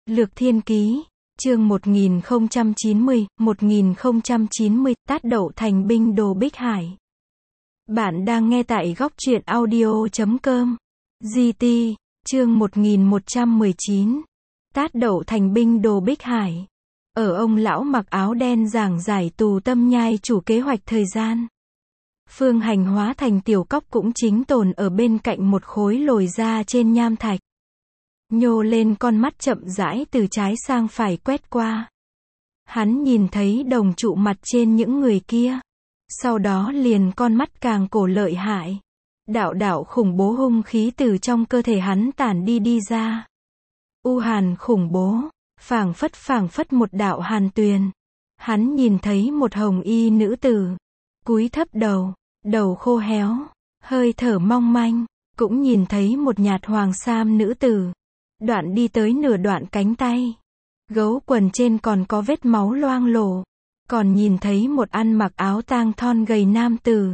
Lược Thiên Ký, chương 1090, Tát Đậu Thành binh đồ Bích Hải. Bạn đang nghe tại góc truyện audio.com. GT, chương 1119. Tát Đậu Thành binh đồ Bích Hải. Ở ông lão mặc áo đen giảng giải tù tâm nhai chủ kế hoạch thời gian. Phương Hành hóa thành tiểu cóc cũng chính tồn ở bên cạnh một khối lồi ra trên nham thạch. Nhô lên con mắt chậm rãi từ trái sang phải quét qua. Hắn nhìn thấy đồng trụ mặt trên những người kia. Sau đó liền con mắt càng cổ lợi hại. Đạo khủng bố hung khí từ trong cơ thể hắn tản đi ra. U hàn khủng bố, phảng phất một đạo hàn tuyền. Hắn nhìn thấy một hồng y nữ tử. Cúi thấp đầu khô héo, hơi thở mong manh. Cũng nhìn thấy một nhạt hoàng sam nữ tử. Đoạn đi tới nửa đoạn cánh tay. Gấu quần trên còn có vết máu loang lổ. Còn nhìn thấy một ăn mặc áo tang thon gầy nam tử.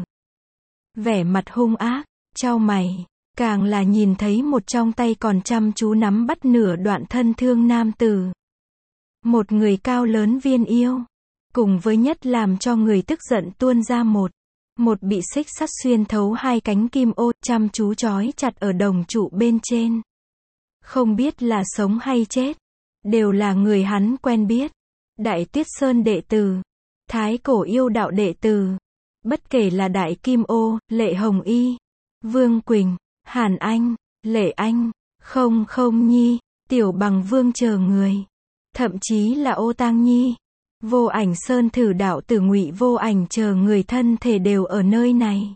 Vẻ mặt hung ác, chau mày. Càng là nhìn thấy một trong tay còn chăm chú nắm bắt nửa đoạn thân thương nam tử. Một người cao lớn viên yêu. Cùng với nhất làm cho người tức giận tuôn ra một bị xích sắt xuyên thấu hai cánh kim ô, chăm chú trói chặt ở đồng trụ bên trên. Không biết là sống hay chết. Đều là người hắn quen biết. Đại Tuyết Sơn đệ tử. Thái Cổ Yêu Đạo đệ tử. Bất kể là Đại Kim Ô, Lệ Hồng Y, Vương Quỳnh, Hàn Anh, Lệ Anh, Không Nhi, Tiểu Bằng Vương chờ người. Thậm chí là Ô Tang Nhi, Vô Ảnh Sơn thử đạo tử Ngụy Vô Ảnh chờ người thân thể đều ở nơi này.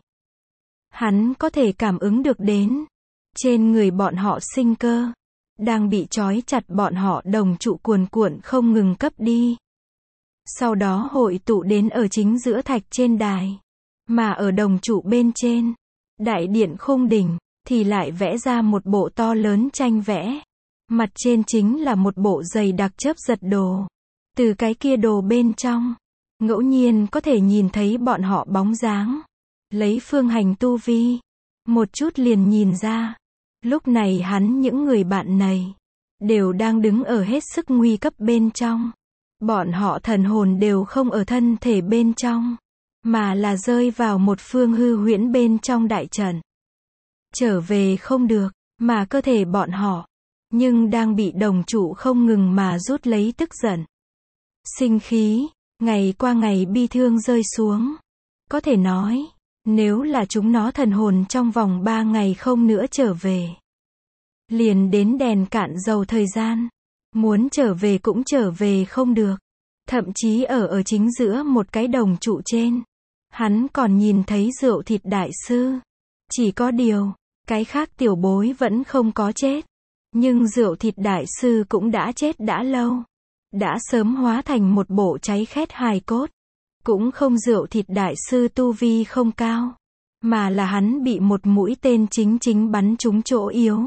Hắn có thể cảm ứng được đến. Trên người bọn họ sinh cơ. Đang bị trói chặt bọn họ đồng trụ cuồn cuộn không ngừng cấp đi. Sau đó hội tụ đến ở chính giữa thạch trên đài. Mà ở đồng trụ bên trên, đại điện khung đỉnh, thì lại vẽ ra một bộ to lớn tranh vẽ. Mặt trên chính là một bộ dày đặc chớp giật đồ. Từ cái kia đồ bên trong, ngẫu nhiên có thể nhìn thấy bọn họ bóng dáng. Lấy Phương Hành tu vi, một chút liền nhìn ra. Lúc này hắn những người bạn này, đều đang đứng ở hết sức nguy cấp bên trong. Bọn họ thần hồn đều không ở thân thể bên trong, mà là rơi vào một phương hư huyễn bên trong đại trận. Trở về không được, mà cơ thể bọn họ, nhưng đang bị đồng trụ không ngừng mà rút lấy tức giận. Sinh khí, ngày qua ngày bi thương rơi xuống. Có thể nói, nếu là chúng nó thần hồn trong vòng 3 ngày không nữa trở về, liền đến đèn cạn dầu thời gian. Muốn trở về cũng trở về không được. Thậm chí ở chính giữa một cái đồng trụ trên, hắn còn nhìn thấy Rượu Thịt Đại Sư. Chỉ có điều, cái khác tiểu bối vẫn không có chết. Nhưng Rượu Thịt Đại Sư cũng đã chết đã lâu. Đã sớm hóa thành một bộ cháy khét hài cốt. Cũng không Rượu Thịt Đại Sư tu vi không cao, mà là hắn bị một mũi tên chính bắn trúng chỗ yếu.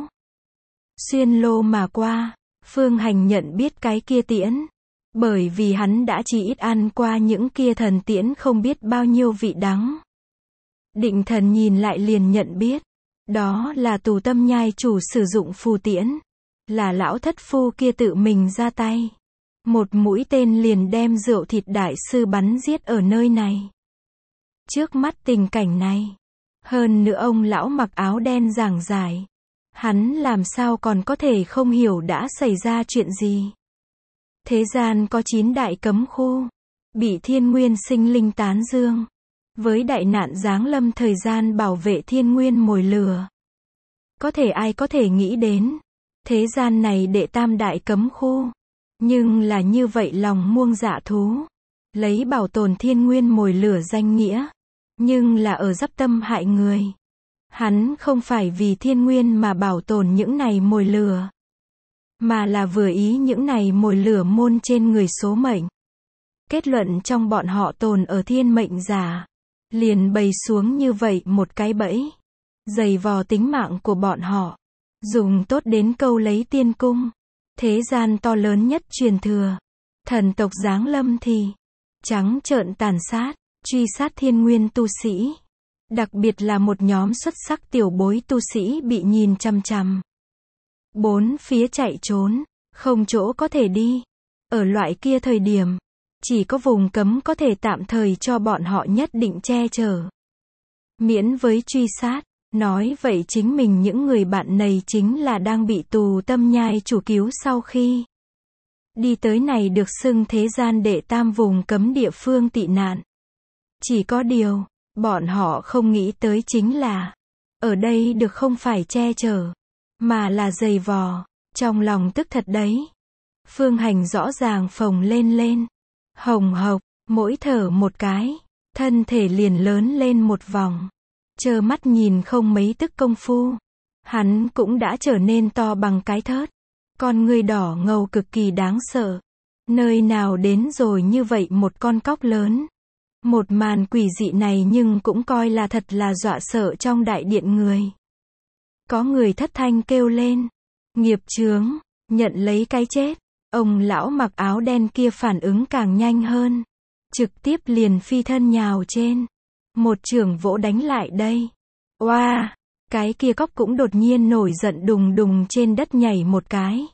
Xuyên lô mà qua. Phương Hành nhận biết cái kia tiễn. Bởi vì hắn đã chỉ ít ăn qua những kia thần tiễn không biết bao nhiêu vị đắng. Định Thần nhìn lại liền nhận biết. Đó là tù tâm nhai chủ sử dụng phù tiễn. Là lão thất phu kia tự mình ra tay. Một mũi tên liền đem Rượu Thịt Đại Sư bắn giết ở nơi này. Trước mắt tình cảnh này. Hơn nữa ông lão mặc áo đen giảng giải. Hắn làm sao còn có thể không hiểu đã xảy ra chuyện gì. Thế gian có 9 đại cấm khu. Bị thiên nguyên sinh linh tán dương. Với đại nạn giáng lâm thời gian bảo vệ thiên nguyên mồi lửa. Ai có thể nghĩ đến. Thế gian này đệ tam đại cấm khu. Nhưng là như vậy lòng muông dạ thú. Lấy bảo tồn thiên nguyên mồi lửa danh nghĩa. Nhưng là ở dắp tâm hại người. Hắn không phải vì thiên nguyên mà bảo tồn những này mồi lửa. Mà là vừa ý những này mồi lửa môn trên người số mệnh. Kết luận trong bọn họ tồn ở thiên mệnh giả. Liền bày xuống như vậy một cái bẫy. Dày vò tính mạng của bọn họ. Dùng tốt đến câu lấy tiên cung. Thế gian to lớn nhất truyền thừa. Thần tộc giáng lâm thì trắng trợn tàn sát, truy sát thiên nguyên tu sĩ. Đặc biệt là một nhóm xuất sắc tiểu bối tu sĩ bị nhìn chằm chằm. Bốn phía chạy trốn, không chỗ có thể đi. Ở loại kia thời điểm, chỉ có vùng cấm có thể tạm thời cho bọn họ nhất định che chở. Miễn với truy sát, nói vậy chính mình những người bạn này chính là đang bị tù tâm nhai chủ cứu sau khi đi tới này được xưng thế gian đệ tam vùng cấm địa phương tị nạn. Chỉ có điều, bọn họ không nghĩ tới chính là, ở đây được không phải che chở, mà là giày vò, trong lòng tức thật đấy. Phương Hành rõ ràng phồng lên, hồng hộc, mỗi thở một cái, thân thể liền lớn lên một vòng. Trơ mắt nhìn không mấy tức công phu, hắn cũng đã trở nên to bằng cái thớt. Con người đỏ ngầu cực kỳ đáng sợ. Nơi nào đến rồi như vậy một con cóc lớn. Một màn quỷ dị này nhưng cũng coi là thật là dọa sợ trong đại điện người. Có người thất thanh kêu lên. Nghiệp chướng, nhận lấy cái chết. Ông lão mặc áo đen kia phản ứng càng nhanh hơn. Trực tiếp liền phi thân nhào trên. Một chưởng vỗ đánh lại đây. Oa! Cái kia cóc cũng đột nhiên nổi giận đùng đùng trên đất nhảy một cái.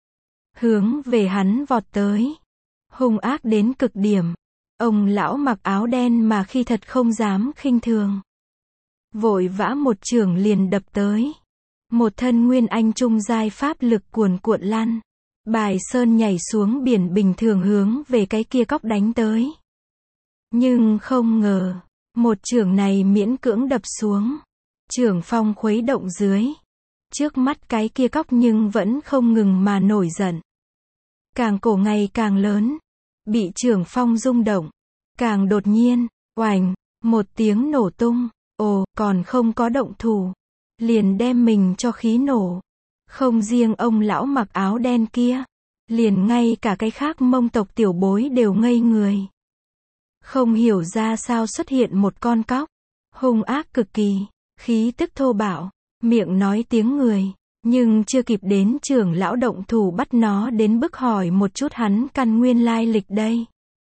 Hướng về hắn vọt tới. Hung ác đến cực điểm. Ông lão mặc áo đen mà khi thật không dám khinh thường. Vội vã một chưởng liền đập tới. Một thân nguyên anh trung giai pháp lực cuồn cuộn lăn. Bài sơn nhảy xuống biển bình thường hướng về cái kia cóc đánh tới. Nhưng không ngờ, một chưởng này miễn cưỡng đập xuống. Chưởng phong khuấy động dưới. Trước mắt cái kia cóc nhưng vẫn không ngừng mà nổi giận. Càng cổ ngày càng lớn. Bị chưởng phong rung động. Càng đột nhiên, oành, một tiếng nổ tung. Ồ, còn không có động thủ. Liền đem mình cho khí nổ. Không riêng ông lão mặc áo đen kia. Liền ngay cả cái khác Mông tộc tiểu bối đều ngây người. Không hiểu ra sao xuất hiện một con cóc. Hung ác cực kỳ. Khí tức thô bạo. Miệng nói tiếng người. Nhưng chưa kịp đến trưởng lão động thủ bắt nó đến bức hỏi một chút hắn căn nguyên lai lịch đây.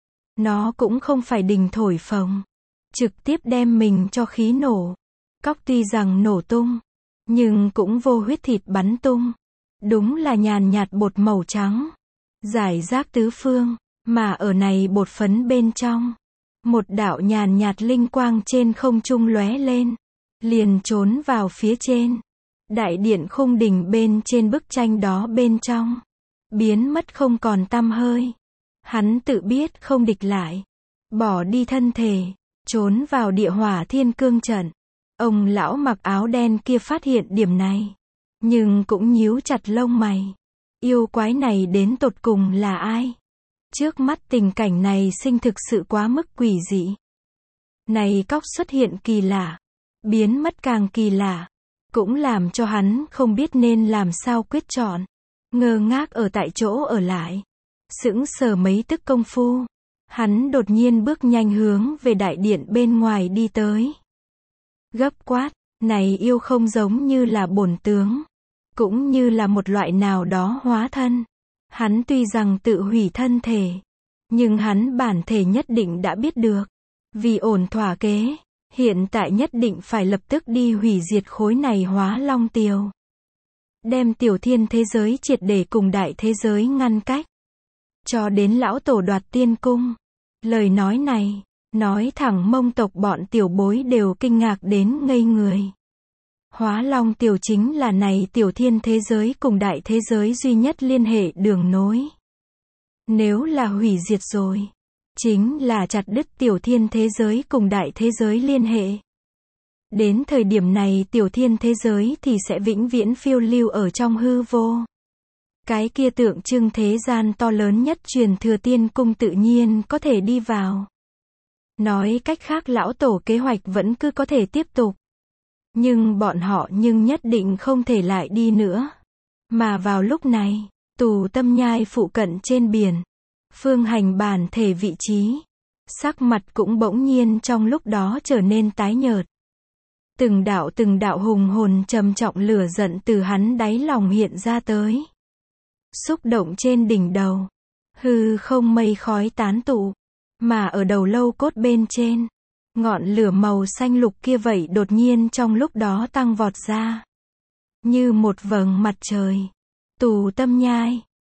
Nó cũng không phải đình thổi phồng. Trực tiếp đem mình cho khí nổ. Cóc tuy rằng nổ tung. Nhưng cũng vô huyết thịt bắn tung. Đúng là nhàn nhạt bột màu trắng. Giải rác tứ phương. Mà ở này bột phấn bên trong. Một đạo nhàn nhạt linh quang trên không trung lóe lên. Liền trốn vào phía trên. Đại điện khung đỉnh bên trên bức tranh đó bên trong. Biến mất không còn tăm hơi. Hắn tự biết không địch lại. Bỏ đi thân thể. Trốn vào địa hỏa thiên cương trận. Ông lão mặc áo đen kia phát hiện điểm này. Nhưng cũng nhíu chặt lông mày. Yêu quái này đến tột cùng là ai? Trước mắt tình cảnh này sinh thực sự quá mức quỷ dị. Này cóc xuất hiện kỳ lạ. Biến mất càng kỳ lạ. Cũng làm cho hắn không biết nên làm sao quyết chọn. Ngơ ngác ở tại chỗ ở lại. Sững sờ mấy tức công phu. Hắn đột nhiên bước nhanh hướng về đại điện bên ngoài đi tới. Gấp quát, này yêu không giống như là bổn tướng. Cũng như là một loại nào đó hóa thân. Hắn tuy rằng tự hủy thân thể. Nhưng hắn bản thể nhất định đã biết được. Vì ổn thỏa kế. Hiện tại nhất định phải lập tức đi hủy diệt khối này hóa long tiều. Đem tiểu thiên thế giới triệt để cùng đại thế giới ngăn cách. Cho đến lão tổ đoạt tiên cung. Lời nói này, nói thẳng Mông tộc bọn tiểu bối đều kinh ngạc đến ngây người. Hóa long tiểu chính là này tiểu thiên thế giới cùng đại thế giới duy nhất liên hệ đường nối. Nếu là hủy diệt rồi. Chính là chặt đứt tiểu thiên thế giới cùng đại thế giới liên hệ. Đến thời điểm này tiểu thiên thế giới thì sẽ vĩnh viễn phiêu lưu ở trong hư vô. Cái kia tượng trưng thế gian to lớn nhất truyền thừa tiên cung tự nhiên có thể đi vào. Nói cách khác lão tổ kế hoạch vẫn cứ có thể tiếp tục. Nhưng bọn họ nhất định không thể lại đi nữa. Mà vào lúc này, tù tâm nhai phụ cận trên biển. Phương Hành bản thể vị trí. Sắc mặt cũng bỗng nhiên trong lúc đó trở nên tái nhợt. Từng đạo hùng hồn trầm trọng lửa giận từ hắn đáy lòng hiện ra tới. Xúc động trên đỉnh đầu. Hư không mây khói tán tụ. Mà ở đầu lâu cốt bên trên. Ngọn lửa màu xanh lục kia vậy đột nhiên trong lúc đó tăng vọt ra. Như một vầng mặt trời. Tù tâm nhai.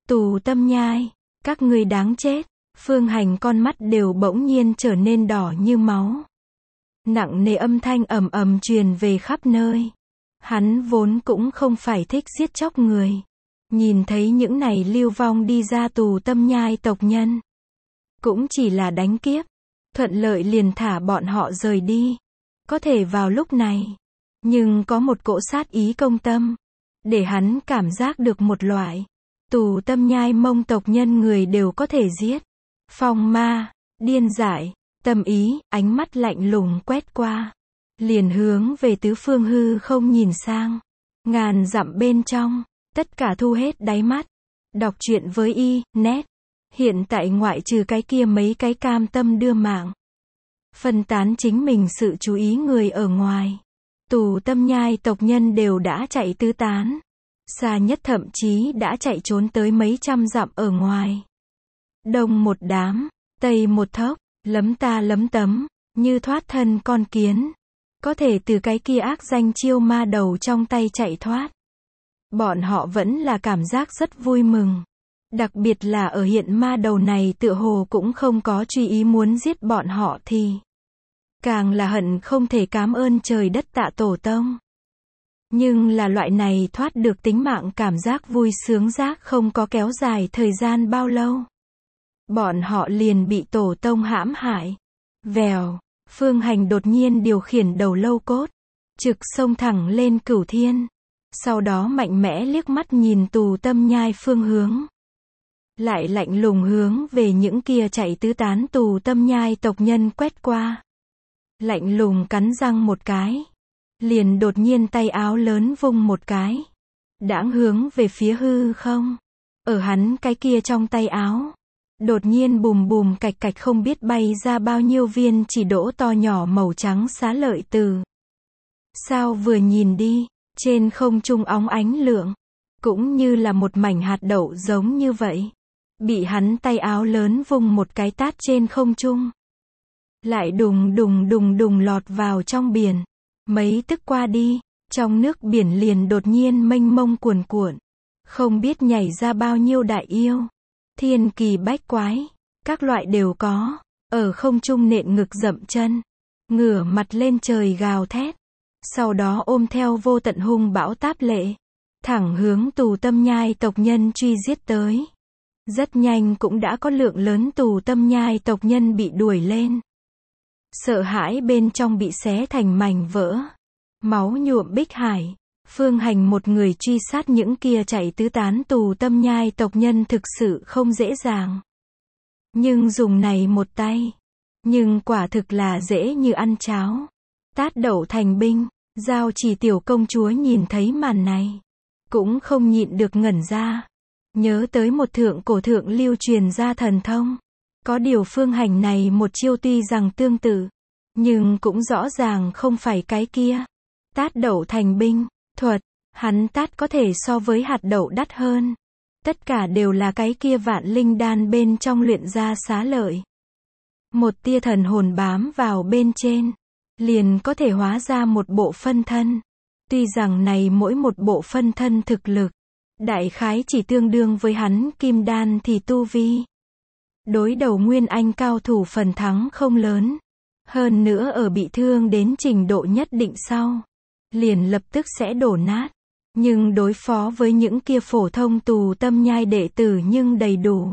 Tù Tâm Nhai, các ngươi đáng chết. Phương Hành con mắt đều bỗng nhiên trở nên đỏ như máu. Nặng nề âm thanh ầm ầm truyền về khắp nơi. Hắn vốn cũng không phải thích giết chóc người. Nhìn thấy những này lưu vong đi ra Tù Tâm Nhai tộc nhân. Cũng chỉ là đánh kiếp. Thuận lợi liền thả bọn họ rời đi. Có thể vào lúc này. Nhưng có một cỗ sát ý công tâm. Để hắn cảm giác được một loại. Tù Tâm Nhai Mông tộc nhân người đều có thể giết. Phong ma, điên dại, tâm ý, ánh mắt lạnh lùng quét qua. Liền hướng về tứ phương hư không nhìn sang. Ngàn dặm bên trong, tất cả thu hết đáy mắt. Đọc truyện với net. Hiện tại ngoại trừ cái kia mấy cái cam tâm đưa mạng. Phân tán chính mình sự chú ý người ở ngoài. Tù Tâm Nhai tộc nhân đều đã chạy tứ tán. Xa nhất thậm chí đã chạy trốn tới mấy trăm dặm ở ngoài. Đông một đám, tây một thốc, lấm ta lấm tấm, như thoát thân con kiến. Có thể từ cái kia ác danh chiêu ma đầu trong tay chạy thoát. Bọn họ vẫn là cảm giác rất vui mừng. Đặc biệt là ở hiện ma đầu này tựa hồ cũng không có truy ý muốn giết bọn họ thì. Càng là hận không thể cảm ơn trời đất tạ tổ tông. Nhưng là loại này thoát được tính mạng cảm giác vui sướng giác không có kéo dài thời gian bao lâu. Bọn họ liền bị tổ tông hãm hại. Vèo, Phương Hành đột nhiên điều khiển đầu lâu cốt. Trực xông thẳng lên Cửu Thiên. Sau đó mạnh mẽ liếc mắt nhìn Tù Tâm Nhai phương hướng. Lại lạnh lùng hướng về những kia chạy tứ tán Tù Tâm Nhai tộc nhân quét qua. Lạnh lùng cắn răng một cái. Liền đột nhiên tay áo lớn vung một cái. Đãng hướng về phía hư không. Ở hắn cái kia trong tay áo. Đột nhiên bùm bùm cạch cạch không biết bay ra bao nhiêu viên chỉ đỗ to nhỏ màu trắng xá lợi từ. Sao vừa nhìn đi, trên không trung óng ánh lượng. Cũng như là một mảnh hạt đậu giống như vậy. Bị hắn tay áo lớn vung một cái tát trên không trung. Lại đùng đùng đùng đùng lọt vào trong biển. Mấy tức qua đi, trong nước biển liền đột nhiên mênh mông cuồn cuộn. Không biết nhảy ra bao nhiêu đại yêu. Thiên kỳ bách quái, các loại đều có. Ở không trung nện ngực dậm chân. Ngửa mặt lên trời gào thét. Sau đó ôm theo vô tận hung bão táp lệ. Thẳng hướng Tù Tâm Nhai tộc nhân truy giết tới. Rất nhanh cũng đã có lượng lớn Tù Tâm Nhai tộc nhân bị đuổi lên. Sợ hãi bên trong bị xé thành mảnh vỡ. Máu nhuộm bích hải. Phương Hành một người truy sát những kia chạy tứ tán Tù Tâm Nhai tộc nhân thực sự không dễ dàng. Nhưng dùng này một tay. Nhưng quả thực là dễ như ăn cháo. Tát đậu thành binh. Giao Chỉ tiểu công chúa nhìn thấy màn này. Cũng không nhịn được ngẩn ra. Nhớ tới một thượng cổ thượng lưu truyền ra thần thông. Có điều Phương Hành này một chiêu tuy rằng tương tự. Nhưng cũng rõ ràng không phải cái kia. Tát đậu thành binh. Thuật. Hắn tát có thể so với hạt đậu đắt hơn. Tất cả đều là cái kia vạn linh đan bên trong luyện ra xá lợi. Một tia thần hồn bám vào bên trên. Liền có thể hóa ra một bộ phân thân. Tuy rằng này mỗi một bộ phân thân thực lực. Đại khái chỉ tương đương với hắn kim đan thì tu vi. Đối đầu Nguyên Anh cao thủ phần thắng không lớn. Hơn nữa ở bị thương đến trình độ nhất định sau. Liền lập tức sẽ đổ nát. Nhưng đối phó với những kia phổ thông Tù Tâm Nhai đệ tử nhưng đầy đủ.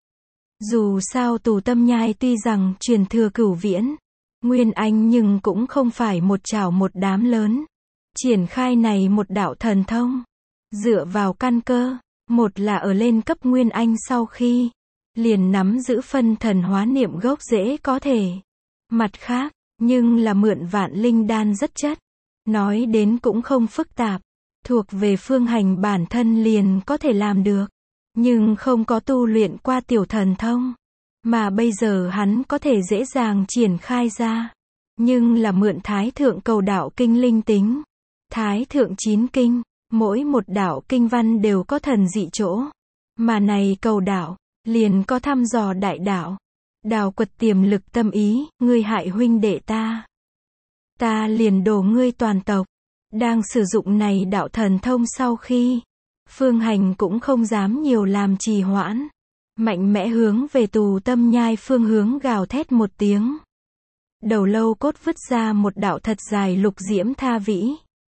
Dù sao Tù Tâm Nhai tuy rằng truyền thừa cửu viễn. Nguyên Anh nhưng cũng không phải một chảo một đám lớn. Triển khai này một đạo thần thông. Dựa vào căn cơ. Một là ở lên cấp Nguyên Anh sau khi. Liền nắm giữ phân thần hóa niệm gốc dễ có thể. Mặt khác, nhưng là mượn vạn linh đan rất chất. Nói đến cũng không phức tạp. Thuộc về Phương Hành bản thân liền có thể làm được. Nhưng không có tu luyện qua tiểu thần thông. Mà bây giờ hắn có thể dễ dàng triển khai ra. Nhưng là mượn Thái Thượng Cầu Đạo Kinh linh tính. Thái Thượng 9 kinh. Mỗi một đạo kinh văn đều có thần dị chỗ. Mà này cầu đạo. Liền có thăm dò đại đạo. Đào quật tiềm lực tâm ý. Ngươi hại huynh đệ ta. Ta liền đổ ngươi toàn tộc. Đang sử dụng này đạo thần thông sau khi. Phương Hành cũng không dám nhiều làm trì hoãn. Mạnh mẽ hướng về Tù Tâm Nhai phương hướng gào thét một tiếng. Đầu lâu cốt vứt ra một đạo thật dài lục diễm tha vĩ.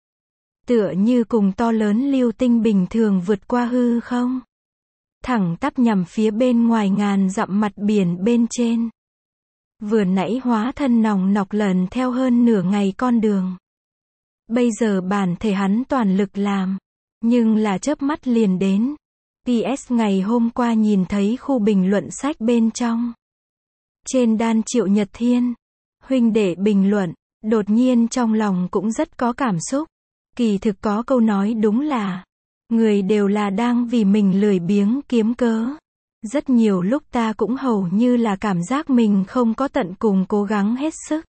Tựa như cùng to lớn lưu tinh bình thường vượt qua hư không. Thẳng tắp nhằm phía bên ngoài ngàn dặm mặt biển bên trên. Vừa nãy hóa thân nòng nọc lần theo hơn nửa ngày con đường. Bây giờ bản thể hắn toàn lực làm. Nhưng là chớp mắt liền đến. PS ngày hôm qua nhìn thấy khu bình luận sách bên trong. Trên đan Triệu Nhật Thiên. Huynh đệ bình luận. Đột nhiên trong lòng cũng rất có cảm xúc. Kỳ thực có câu nói đúng là. Người đều là đang vì mình lười biếng kiếm cớ. Rất nhiều lúc ta cũng hầu như là cảm giác mình không có tận cùng cố gắng hết sức.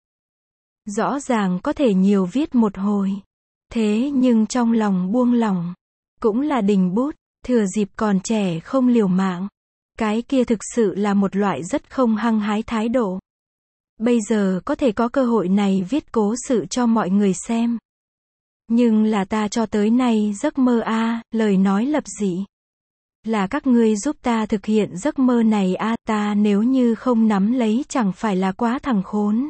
Rõ ràng có thể nhiều viết một hồi. Thế nhưng trong lòng buông lỏng. Cũng là đình bút, thừa dịp còn trẻ không liều mạng. Cái kia thực sự là một loại rất không hăng hái thái độ. Bây giờ có thể có cơ hội này viết cố sự cho mọi người xem. Nhưng là ta cho tới nay giấc mơ lời nói lập dị. Là các ngươi giúp ta thực hiện giấc mơ này ta nếu như không nắm lấy chẳng phải là quá thằng khốn.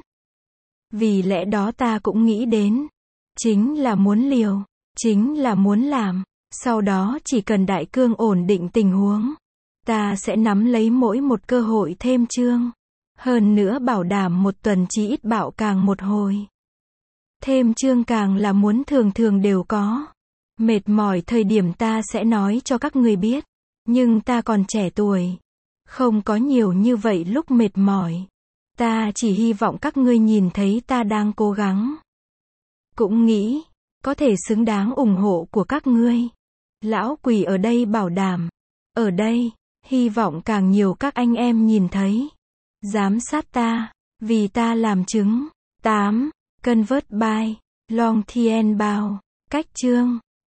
Vì lẽ đó ta cũng nghĩ đến. Chính là muốn liều, chính là muốn làm. Sau đó chỉ cần đại cương ổn định tình huống. Ta sẽ nắm lấy mỗi một cơ hội thêm chương. Hơn nữa bảo đảm một tuần chỉ ít bạo càng một hồi. Thêm chương càng là muốn thường thường đều có. Mệt mỏi thời điểm ta sẽ nói cho các người biết. Nhưng ta còn trẻ tuổi. Không có nhiều như vậy lúc mệt mỏi. Ta chỉ hy vọng các ngươi nhìn thấy ta đang cố gắng. Cũng nghĩ, có thể xứng đáng ủng hộ của các ngươi. Lão Quỷ ở đây bảo đảm. Ở đây, hy vọng càng nhiều các anh em nhìn thấy. Giám sát ta, vì ta làm chứng. 8. Convert by Long Thien Bao. Cách chương